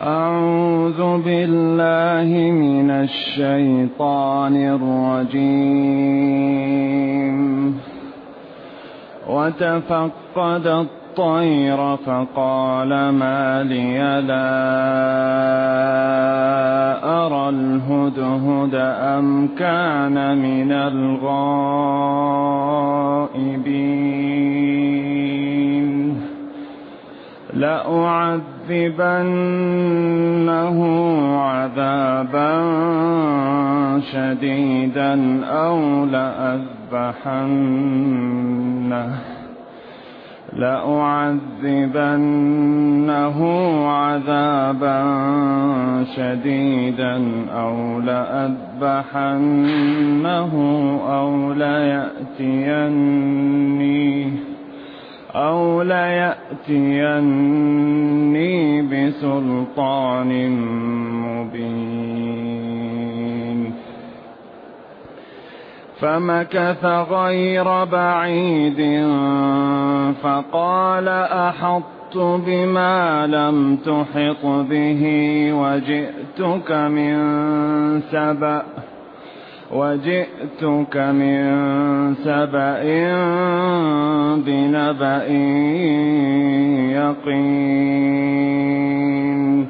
أعوذ بالله من الشيطان الرجيم. وتفقد الطير فقال ما لي لا أرى الهدهد أم كان من الغائبين لأعذبنه عذابا شديدا أو لأعذبنه عذابا شديدا أو ليأتيني بسلطان مبين. فمكث غير بعيد فقال أحطت بما لم تحط به وجئتك من سبأ بنبأ يقين.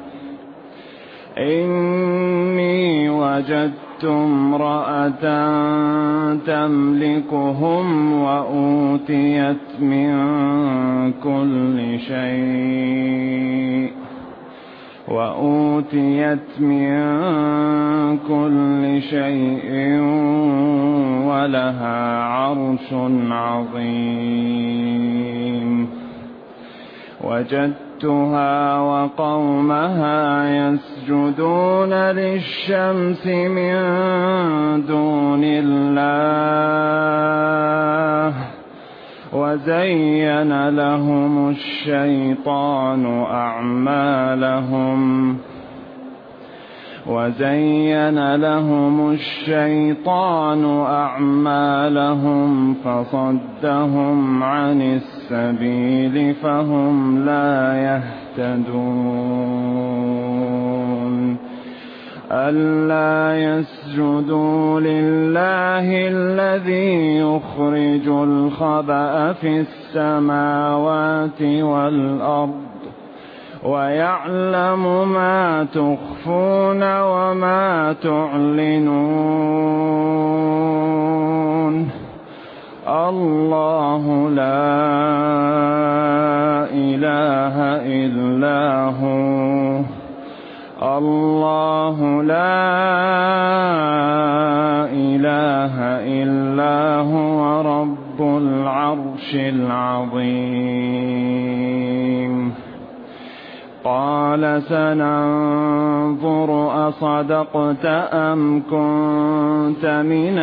إني وجدت امرأة تملكهم وأوتيت من كل شيء ولها عرش عظيم. وجدتها وقومها يسجدون للشمس من دون الله وزين لهم الشيطان أعمالهم فصدهم عن السبيل فهم لا يهتدون. ألا يسجدوا لله الذي يخرج الخبأ في السماوات والأرض ويعلم ما تخفون وما تعلنون. الله لا إله إلا هو رب العرش العظيم. قال سننظر أصدقت أم كنت من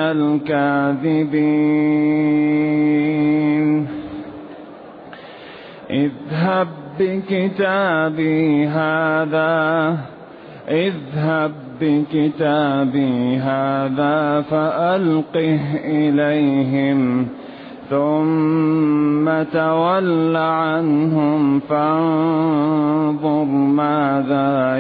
الكاذبين. اذهب بكتابي هذا فألقه إليهم ثم تول عنهم فانظر ماذا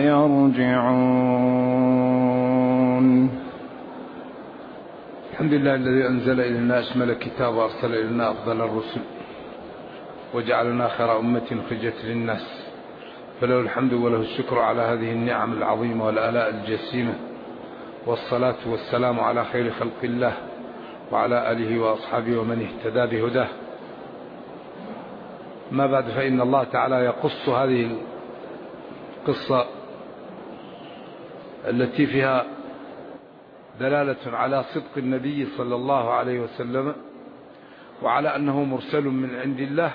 يرجعون. الحمد لله الذي أنزل إلينا أشمل الكتاب وأرسل إلينا أفضل الرسل وجعلنا خير أمة أخرجت للناس، فله الحمد وله الشكر على هذه النعم العظيمة والآلاء الجسيمة، والصلاة والسلام على خير خلق الله وعلى آله وأصحابه ومن اهتدى بهداه. ما بعد، فإن الله تعالى يقص هذه القصة التي فيها دلالة على صدق النبي صلى الله عليه وسلم وعلى أنه مرسل من عند الله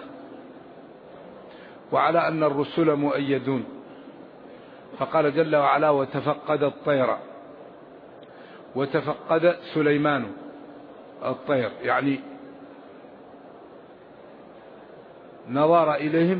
وعلى أن الرسل مؤيدون. فقال جل وعلا وتفقد الطير، وتفقد سليمان الطير، يعني نظر إليهم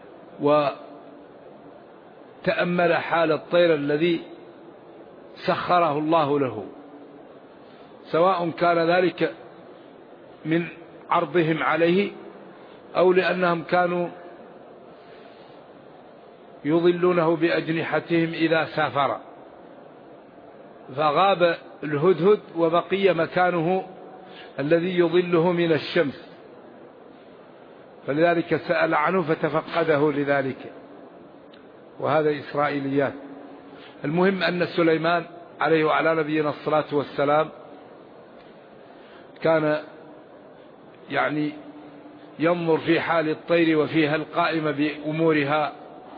وتأمل حال الطير الذي سخره الله له، سواء كان ذلك من عرضهم عليه أو لأنهم كانوا يظلونه بأجنحتهم إذا سافر، فغاب الهدهد وبقي مكانه الذي يظله من الشمس، فلذلك سأل عنه فتفقده لذلك. وهذا إسرائيليات. المهم أن سليمان عليه وعلى نبينا الصلاة والسلام كان يعني ينظر في حال الطير وفيها القائمة بأمورها،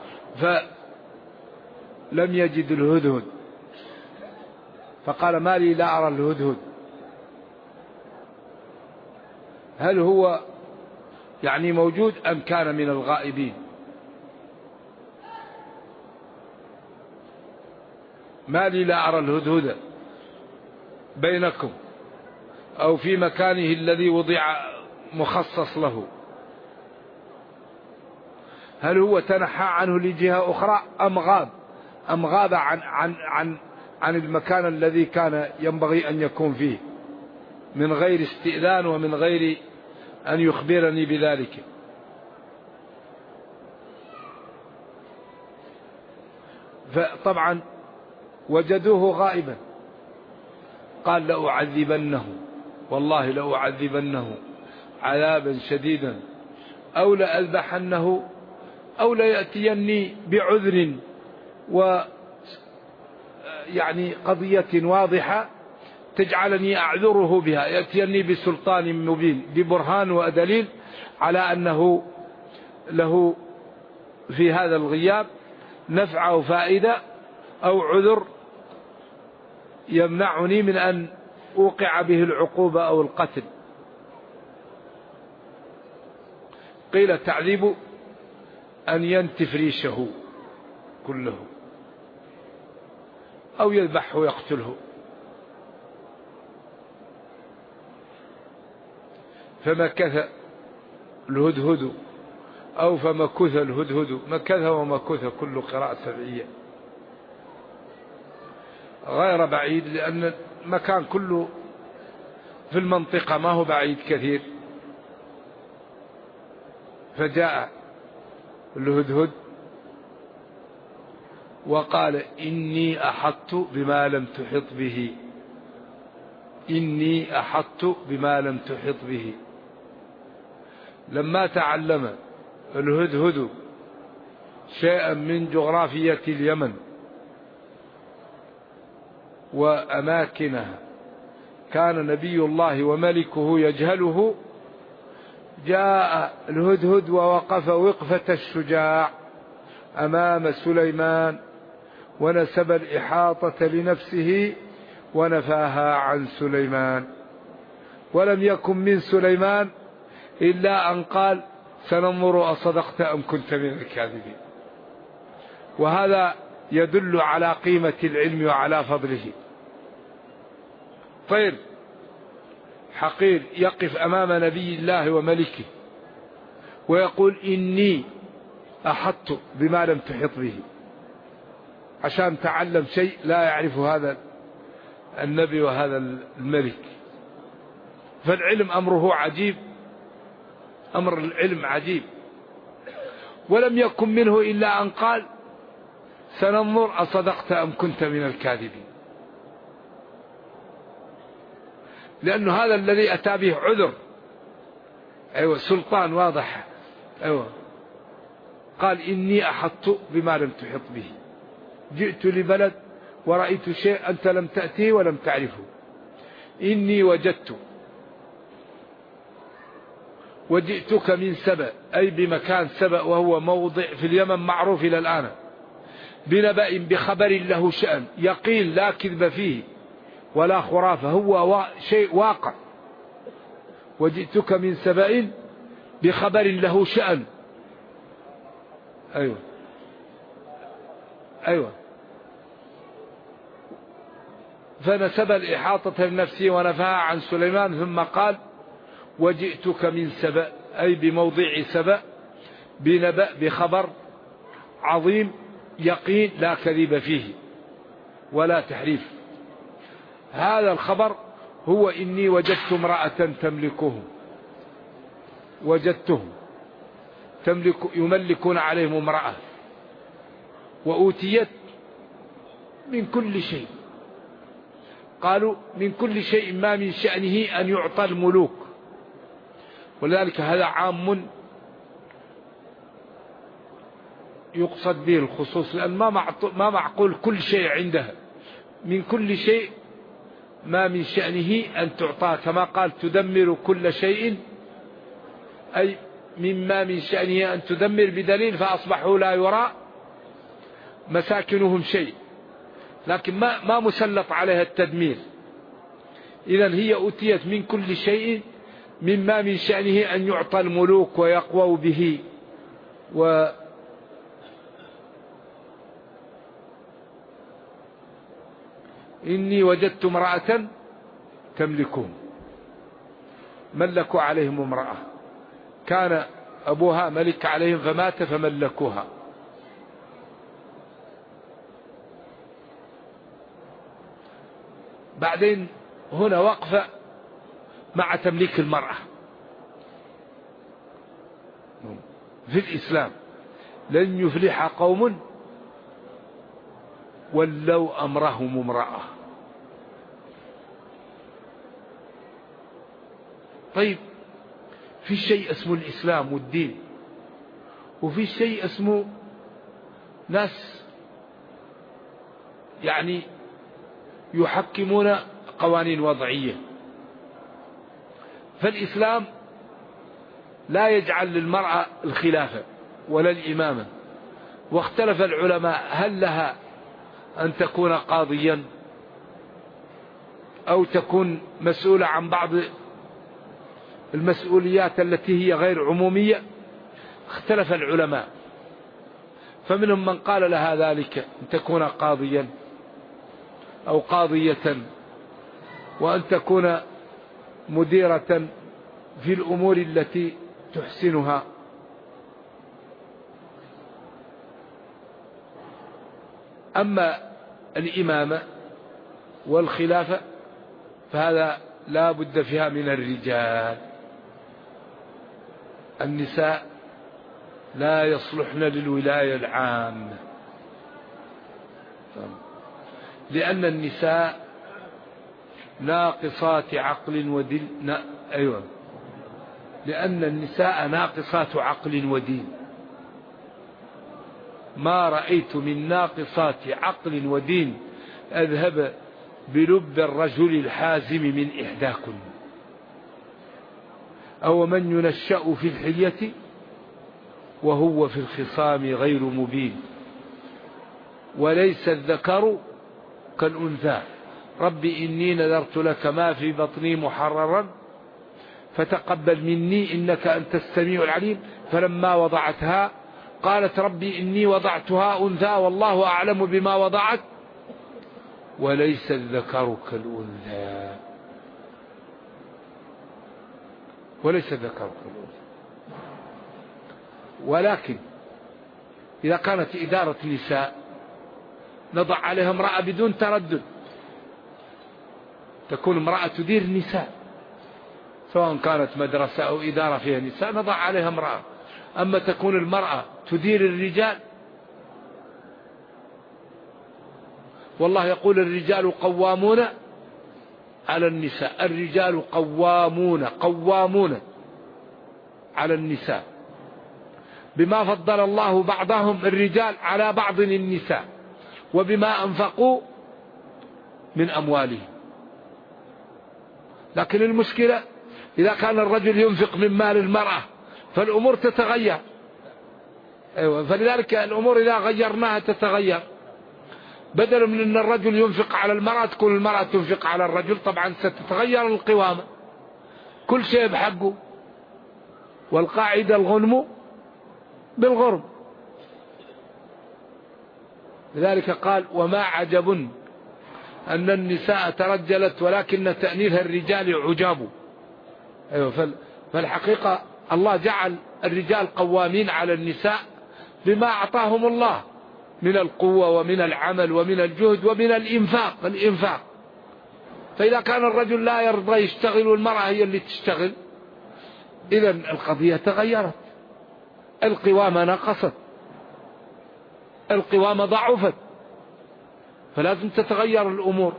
فلم يجد الهدهد، فقال ما لي لا أرى الهدهد، هل هو يعني موجود أم كان من الغائبين؟ ما لي لا أرى الهدهد بينكم أو في مكانه الذي وضع مخصص له، هل هو تنحى عنه لجهة أخرى أم غاب عن المكان الذي كان ينبغي أن يكون فيه من غير استئذان ومن غير أن يخبرني بذلك؟ فطبعا وجدوه غائبا، قال لأعذبنه، والله لأعذبنه عذابا شديدا أو لأذبحنه أو ليأتيني بعذر يعني قضية واضحة تجعلني أعذره بها، يأتيني بسلطان مبين ببرهان ودليل على أنه له في هذا الغياب نفع أو فائدة أو عذر يمنعني من أن أوقع به العقوبة أو القتل. قيل تعذيب أن ينتف ريشه كله أو يذبحه ويقتله. فمكث الهدهد أو فمكث الهدهد، مكث ومكث كل قراءة سبعية غير بعيد، لأن المكان كله في المنطقة ما هو بعيد كثير. فجاء الهدهد وقال إني أحطت بما لم تحط به، إني أحطت بما لم تحط به. لما تعلم الهدهد شيئا من جغرافية اليمن وأماكنها كان نبي الله وملكه يجهله، جاء الهدهد ووقف وقفة الشجاع أمام سليمان ونسب الإحاطة لنفسه ونفاها عن سليمان، ولم يكن من سليمان إلا أن قال سننظر أصدقت أم كنت من الكاذبين. وهذا يدل على قيمة العلم وعلى فضله. طير حقير يقف أمام نبي الله وملكه ويقول إني أحطت بما لم تحط به، عشان تعلم شيء لا يعرف هذا النبي وهذا الملك. فالعلم أمره عجيب، أمر العلم عجيب. ولم يكن منه إلا أن قال سننظر أصدقت أم كنت من الكاذبين، لأنه هذا الذي أتى به عذر، أيوة سلطان واضح، أيوة قال إني أحطت بما لم تحط به، جئت لبلد ورأيت شيء أنت لم تأتيه ولم تعرفه، إني وجئتك من سبأ، أي بمكان سبأ وهو موضع في اليمن معروف إلى الآن، بنبأ بخبر له شأن يقين لا كذب فيه ولا خرافة، هو شيء واقع. وجئتك من سبأ بخبر له شأن، أيوة أيوة. فنسب الإحاطة لنفسه ونفاها عن سليمان، ثم قال وجئتك من سبأ، أي بموضع سبأ بنبأ بخبر عظيم يقين لا كذب فيه ولا تحريف. هذا الخبر هو إني وجدت امرأة تملكهم، وجدتهم يملكون عليهم امرأة وأوتيت من كل شيء. قالوا من كل شيء ما من شأنه أن يعطى الملوك، ولذلك هذا عام يقصد به الخصوص، لأن ما معقول كل شيء عندها. من كل شيء ما من شأنه أن تعطى، كما قال تدمر كل شيء، أي مما من شأنه أن تدمر، بدليل فأصبحوا لا يرى مساكنهم شيء، لكن ما مسلط عليها التدمير. إذن هي أوتيت من كل شيء مما من شأنه أن يعطى الملوك ويقووا به. إني وجدت امرأة تملكهم، ملكوا عليهم امرأة، كان أبوها ملك عليهم فمات فملكوها. بعدين هنا وقفة مع تمليك المرأة في الإسلام. لن يفلح قوم ولوا أمرهم امرأة. طيب، في شيء اسمه الإسلام والدين، وفي شيء اسمه ناس يعني يحكمون قوانين وضعية. فالإسلام لا يجعل للمرأة الخلافة ولا الإمامة، واختلف العلماء هل لها أن تكون قاضيا أو تكون مسؤولة عن بعض المسؤوليات التي هي غير عمومية. اختلف العلماء، فمنهم من قال لها ذلك أن تكون قاضيا أو قاضية، وأن تكون مديرة في الأمور التي تحسنها. أما الإمامة والخلافة فهذا لا بد فيها من الرجال. النساء لا يصلحن للولاية العامة، لأن النساء ناقصات عقل ودين. أيوة، لأن النساء ناقصات عقل ودين. ما رأيت من ناقصات عقل ودين أذهب بلب الرجل الحازم من إحداكن. أو من ينشأ في الحلية وهو في الخصام غير مبين، وليس الذكر كالأنثى. رب إني نذرت لك ما في بطني محررا فتقبل مني إنك أنت السميع العليم. فلما وضعتها قالت ربي إني وضعتها أنثى والله أعلم بما وضعت وليس الذكر كالأنثى. وليس الذكر كالأنثى. ولكن إذا كانت إدارة نساء نضع عليها امرأة بدون تردد، تكون امرأة تدير النساء، سواء كانت مدرسة أو إدارة فيها نساء نضع عليها امرأة. أما تكون المرأة تدير الرجال، والله يقول الرجال قوامون على النساء. الرجال قوامون على النساء بما فضل الله بعضهم الرجال على بعض النساء وبما أنفقوا من أموالهم. لكن المشكلة إذا كان الرجل ينفق من مال المرأة فالأمور تتغير. أيوة، فلذلك الأمور إذا غيرناها تتغير. بدل من أن الرجل ينفق على المرأة تكون المرأة تنفق على الرجل، طبعا ستتغير القوامة، كل شيء بحقه. والقاعدة الغنم بالغرم. لذلك قال وما عجب أن النساء ترجلت ولكن تأنيث الرجال عجاب. أيوة، فالحقيقة الله جعل الرجال قوامين على النساء بما أعطاهم الله من القوة ومن العمل ومن الجهد ومن الإنفاق. فإذا كان الرجل لا يرضى يشتغل والمرأة هي اللي تشتغل، إذن القضية تغيرت، القوامة نقصت. القوامة ضعفت، فلازم تتغير الأمور.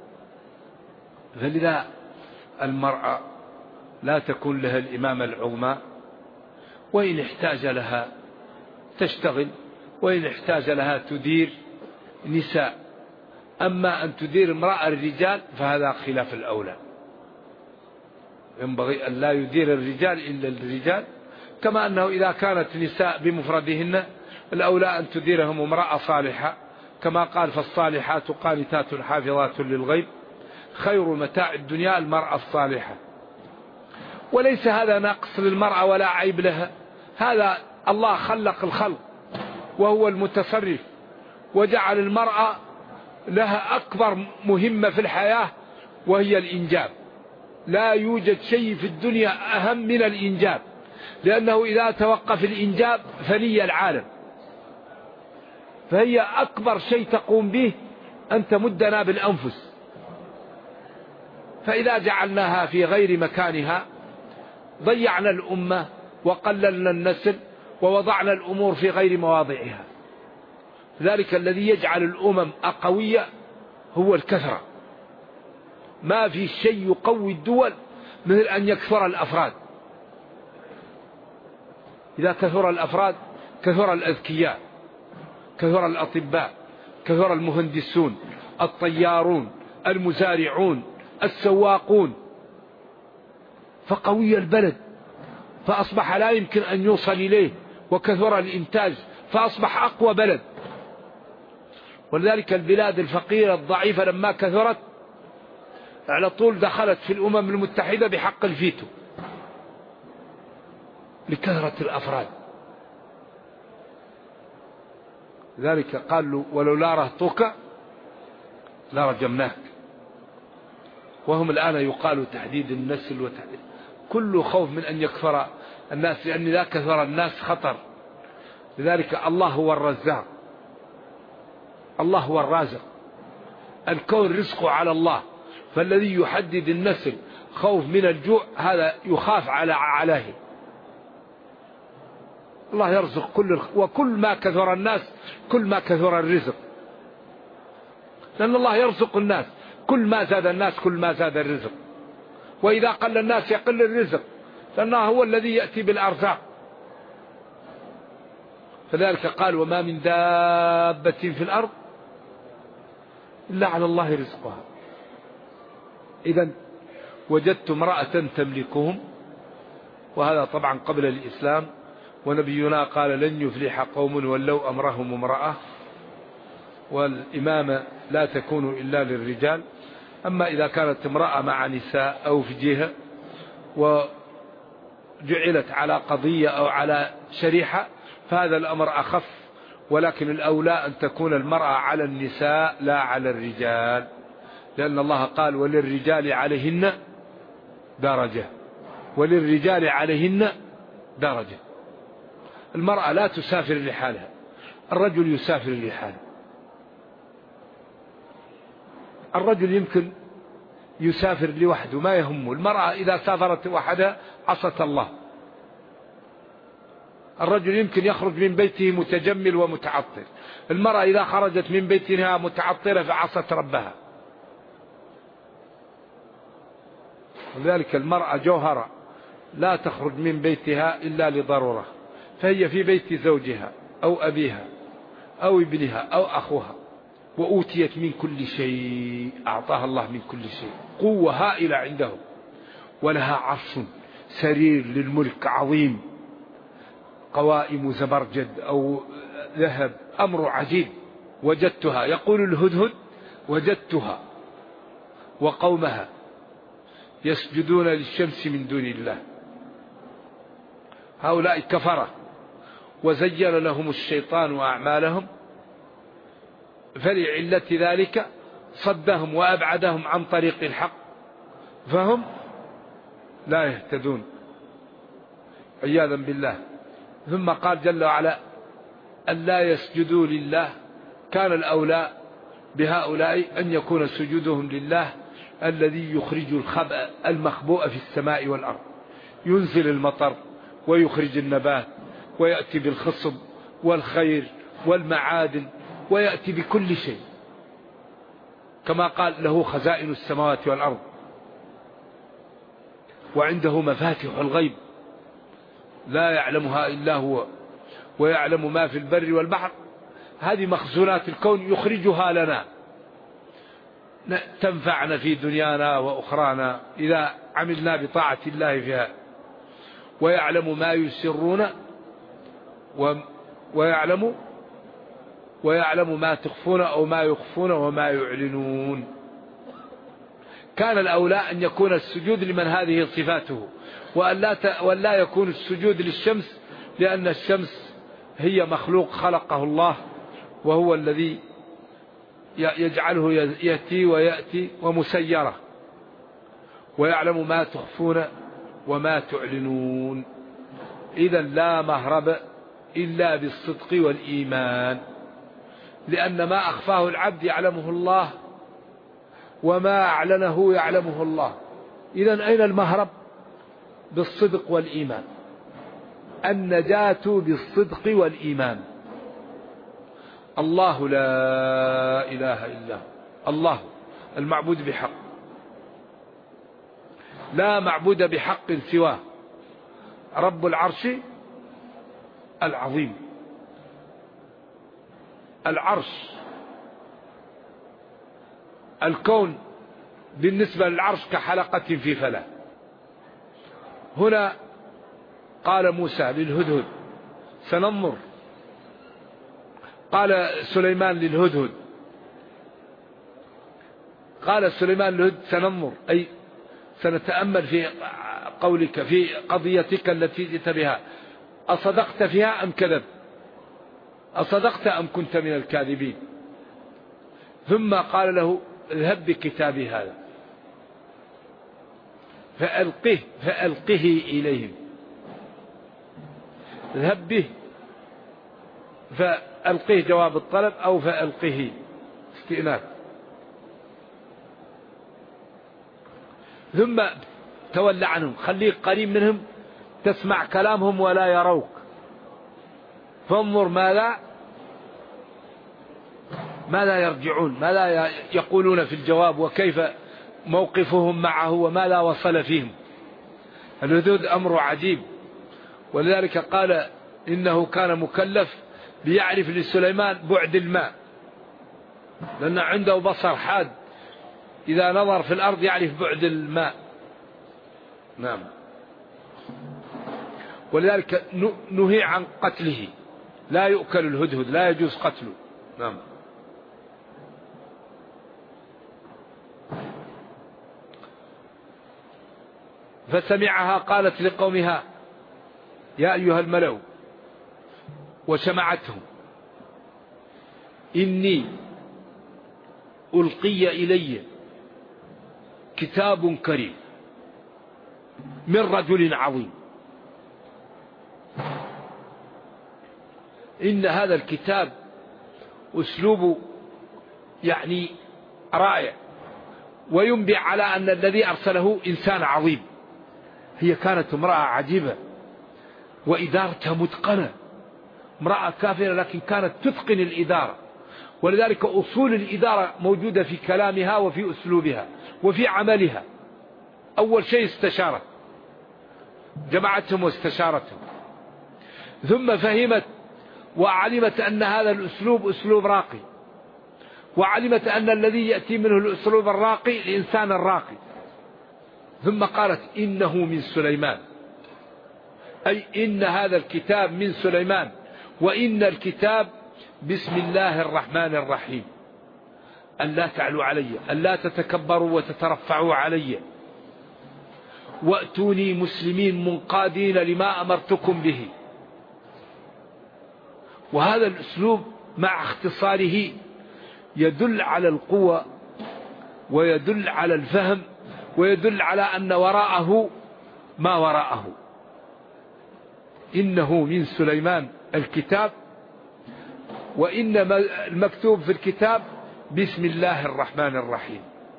فلذا المرأة لا تكون لها الإمامة العظمى، وإن احتاج لها تشتغل، وإن احتاج لها تدير نساء. أما أن تدير امرأة الرجال فهذا خلاف الأولى. ينبغي أن لا يدير الرجال إلا الرجال، كما أنه إذا كانت نساء بمفردهن الأولى أن تديرهم امرأة صالحة، كما قال فالصالحات قانتات حافظات للغيب خير متاع الدنيا المرأة الصالحة. وليس هذا نقص للمرأة ولا عيب لها، هذا الله خلق الخلق وهو المتصرف، وجعل المرأة لها أكبر مهمة في الحياة وهي الإنجاب. لا يوجد شيء في الدنيا أهم من الإنجاب، لأنه إذا توقف الإنجاب فني العالم. فهي أكبر شيء تقوم به أن تمدنا بالأنفس. فإذا جعلناها في غير مكانها ضيعنا الأمة وقللنا النسل ووضعنا الأمور في غير مواضعها. ذلك الذي يجعل الأمم قوية هو الكثرة. ما في شيء يقوي الدول مثل أن يكثر الأفراد. إذا كثر الأفراد كثر الأذكياء، كثر الأطباء، كثر المهندسون، الطيارون، المزارعون، السواقون، فقوي البلد فأصبح لا يمكن أن يوصل إليه، وكثر الإنتاج فأصبح أقوى بلد. ولذلك البلاد الفقيرة الضعيفة لما كثرت على طول دخلت في الأمم المتحدة بحق الفيتو لكثرة الأفراد. ذلك قال له ولولا رهطك لرجمناك. وهم الآن يقال تحديد النسل وتحديد كل خوف من أن يكثر الناس، لأن إذا كثر الناس خطر. لذلك الله هو الرزاق، الله هو الرازق، الكون رزقه على الله. فالذي يحدد النسل خوف من الجوع هذا يخاف عليه. الله يرزق وكل ما كثر الناس كل ما كثر الرزق، لأن الله يرزق الناس. كل ما زاد الناس كل ما زاد الرزق، وإذا قل الناس يقل الرزق، لأنه هو الذي يأتي بالأرزاق. فذلك قال وما من دابة في الأرض إلا على الله رزقها. إذن وجدت امرأة تملكهم، وهذا طبعا قبل الإسلام، ونبينا قال لن يفلح قوم ولوا أمرهم امرأة، والإمامة لا تكون إلا للرجال. أما إذا كانت امرأة مع نساء أو في جهة وجعلت على قضية أو على شريحة فهذا الأمر أخف، ولكن الأولى أن تكون المرأة على النساء لا على الرجال، لأن الله قال وللرجال عليهن درجة، وللرجال عليهن درجة. المرأة لا تسافر لحالها، الرجل يسافر لحاله. الرجل يمكن يسافر لوحده ما يهمه، المرأة إذا سافرت وحدها عصت الله. الرجل يمكن يخرج من بيته متجمل ومتعطر، المرأة إذا خرجت من بيتها متعطرة فعصت ربها. ولذلك المرأة جوهرة لا تخرج من بيتها إلا لضرورة، فهي في بيت زوجها أو أبيها أو ابنها أو أخوها، وأوتيت من كل شيء، أعطاها الله من كل شيء، قوة هائلة عنده، ولها عرش سرير للملك عظيم، قوائم زبرجد أو ذهب، أمر عجيب. وجدتها، يقول الهدهد وجدتها وقومها يسجدون للشمس من دون الله. هؤلاء كفرة، وزين لهم الشيطان أعمالهم، فلعلة ذلك صدهم وأبعدهم عن طريق الحق فهم لا يهتدون عياذا بالله. ثم قال جل وعلا أن لا يسجدوا لله، كان الأولى بهؤلاء أن يكون سجودهم لله الذي يخرج الخبأ المخبوء في السماء والأرض، ينزل المطر ويخرج النبات ويأتي بالخصب والخير والمعادن ويأتي بكل شيء، كما قال له خزائن السماوات والأرض وعنده مفاتح الغيب لا يعلمها إلا هو ويعلم ما في البر والبحر. هذه مخزونات الكون يخرجها لنا تنفعنا في دنيانا وأخرانا إذا عملنا بطاعة الله فيها. ويعلم ما يسرون ويعلم ما تخفون أو ما يخفون وما يعلنون. كان الأولى أن يكون السجود لمن هذه صفاته، وأن لا يكون السجود للشمس، لأن الشمس هي مخلوق خلقه الله، وهو الذي يجعله يأتي ويأتي ومسيرة. ويعلم ما تخفون وما تعلنون. إذا لا مهرب إلا بالصدق والإيمان، لأن ما أخفاه العبد يعلمه الله وما أعلنه يعلمه الله. إذا أين المهرب؟ بالصدق والإيمان. النجاة بالصدق والإيمان. الله لا إله إلا هو، الله المعبود بحق، لا معبود بحق سواه، رب العرش العظيم. العرش، الكون بالنسبة للعرش كحلقة في فلاة. هنا قال موسى للهدهد سننظر، قال سليمان للهدهد، قال سليمان للهدهد سننظر، أي سنتأمل في قولك في قضيتك التي جئت بها، أصدقت فيها أم كذب، أصدقت أم كنت من الكاذبين. ثم قال له اذهب بكتابي هذا فألقه إليهم. اذهب به، فألقه جواب الطلب، أو فألقه استئناف. ثم تولى عنهم، خليك قريب منهم تسمع كلامهم ولا يروك، فانظر ماذا يرجعون، ماذا يقولون في الجواب، وكيف موقفهم معه، وما لا وصل فيهم. الهدود أمر عجيب، ولذلك قال إنه كان مكلف ليعرف لسليمان بعد الماء، لأن عنده بصر حاد، إذا نظر في الأرض يعرف بعد الماء. نعم. ولذلك نهي عن قتله، لا يؤكل الهدهد، لا يجوز قتله. نعم. فسمعها قالت لقومها يا أيها الملأ، وسمعتهم، إني ألقي إلي كتاب كريم من رجل عظيم. إن هذا الكتاب أسلوب يعني رائع، وينبئ على أن الذي أرسله إنسان عظيم. هي كانت امرأة عجيبة وإدارتها متقنة، امرأة كافرة لكن كانت تتقن الإدارة، ولذلك أصول الإدارة موجودة في كلامها وفي أسلوبها وفي عملها. أول شيء استشارت، جمعتهم واستشارتهم، ثم فهمت وعلمت أن هذا الأسلوب أسلوب راقي، وعلمت أن الذي يأتي منه الأسلوب الراقي الإنسان الراقي. ثم قالت إنه من سليمان، أي إن هذا الكتاب من سليمان، وإن الكتاب بسم الله الرحمن الرحيم. أن لا تعلوا علي، أن لا تتكبروا وتترفعوا علي، وأتوني مسلمين منقادين لما أمرتكم به. وهذا الأسلوب مع اختصاره يدل على القوة، ويدل على الفهم، ويدل على أن وراءه ما وراءه. إنه من سليمان الكتاب، وإن المكتوب في الكتاب بسم الله الرحمن الرحيم.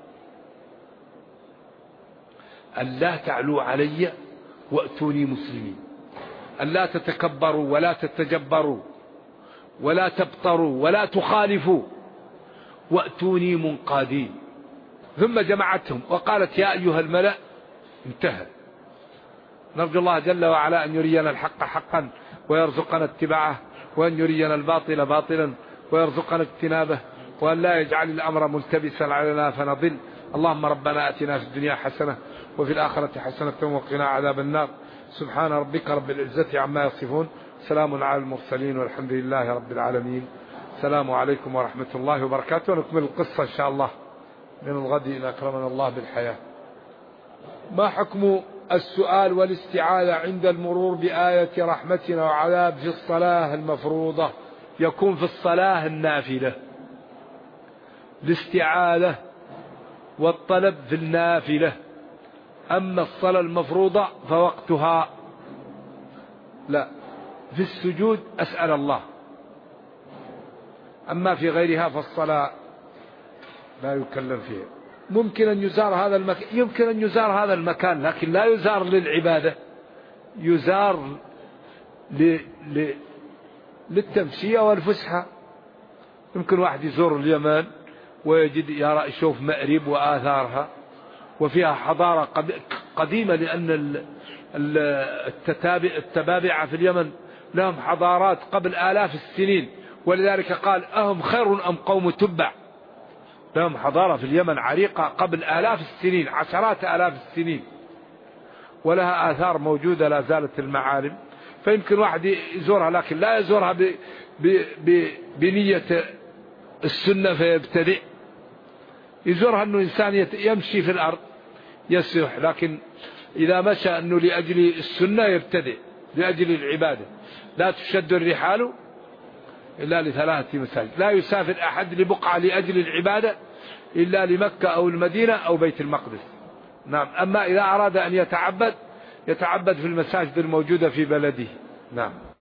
أن لا تعلوا علي وأتوني مسلمين، أن لا تتكبروا ولا تتجبروا، ولا تبطروا ولا تخالفوا وأتوني منقادين. ثم جمعتهم وقالت يا أيها الملأ. انتهى. نرجو الله جل وعلا أن يرينا الحق حقا ويرزقنا اتباعه، وأن يرينا الباطل باطلا ويرزقنا اجتنابه، وأن لا يجعل الأمر ملتبسا علينا فنضل. اللهم ربنا آتنا في الدنيا حسنة وفي الآخرة حسنة وقنا عذاب النار. سبحان ربك رب العزة عما يصفون، سلام على المرسلين والحمد لله رب العالمين. السلام عليكم ورحمة الله وبركاته. نكمل القصة إن شاء الله من الغد إن أكرمنا الله بالحياة. ما حكم السؤال والاستعاذة عند المرور بآية رحمتنا وعذاب في الصلاة المفروضة؟ يكون في الصلاة النافلة الاستعاذة والطلب في النافلة، أما الصلاة المفروضة فوقتها لا، في السجود أسأل الله، أما في غيرها فالصلاة لا يكلم فيها. ممكن أن يزار هذا المكان، يمكن أن يزار هذا المكان، لكن لا يزار للعبادة، يزار للتمشية والفسحة. يمكن واحد يزور اليمن ويجد يرى يشوف مأرب وآثارها وفيها حضارة قديمة، لأن التبابعة في اليمن لهم حضارات قبل آلاف السنين، ولذلك قال أهم خير أم قوم تبع. لهم حضارة في اليمن عريقة قبل آلاف السنين، عشرات آلاف السنين، ولها آثار موجودة لا زالت المعالم. فيمكن واحد يزورها، لكن لا يزورها بنية السنة فيبتدئ، يزورها أنه إنسان يمشي في الأرض يسيح، لكن إذا مشى أنه لأجل السنة يبتدئ لأجل العبادة. لا تشد الرحال إلا لثلاثة مساجد، لا يسافر أحد لبقعة لأجل العبادة إلا لمكة أو المدينة أو بيت المقدس. نعم. أما إذا أراد أن يتعبد في المساجد الموجودة في بلده. نعم.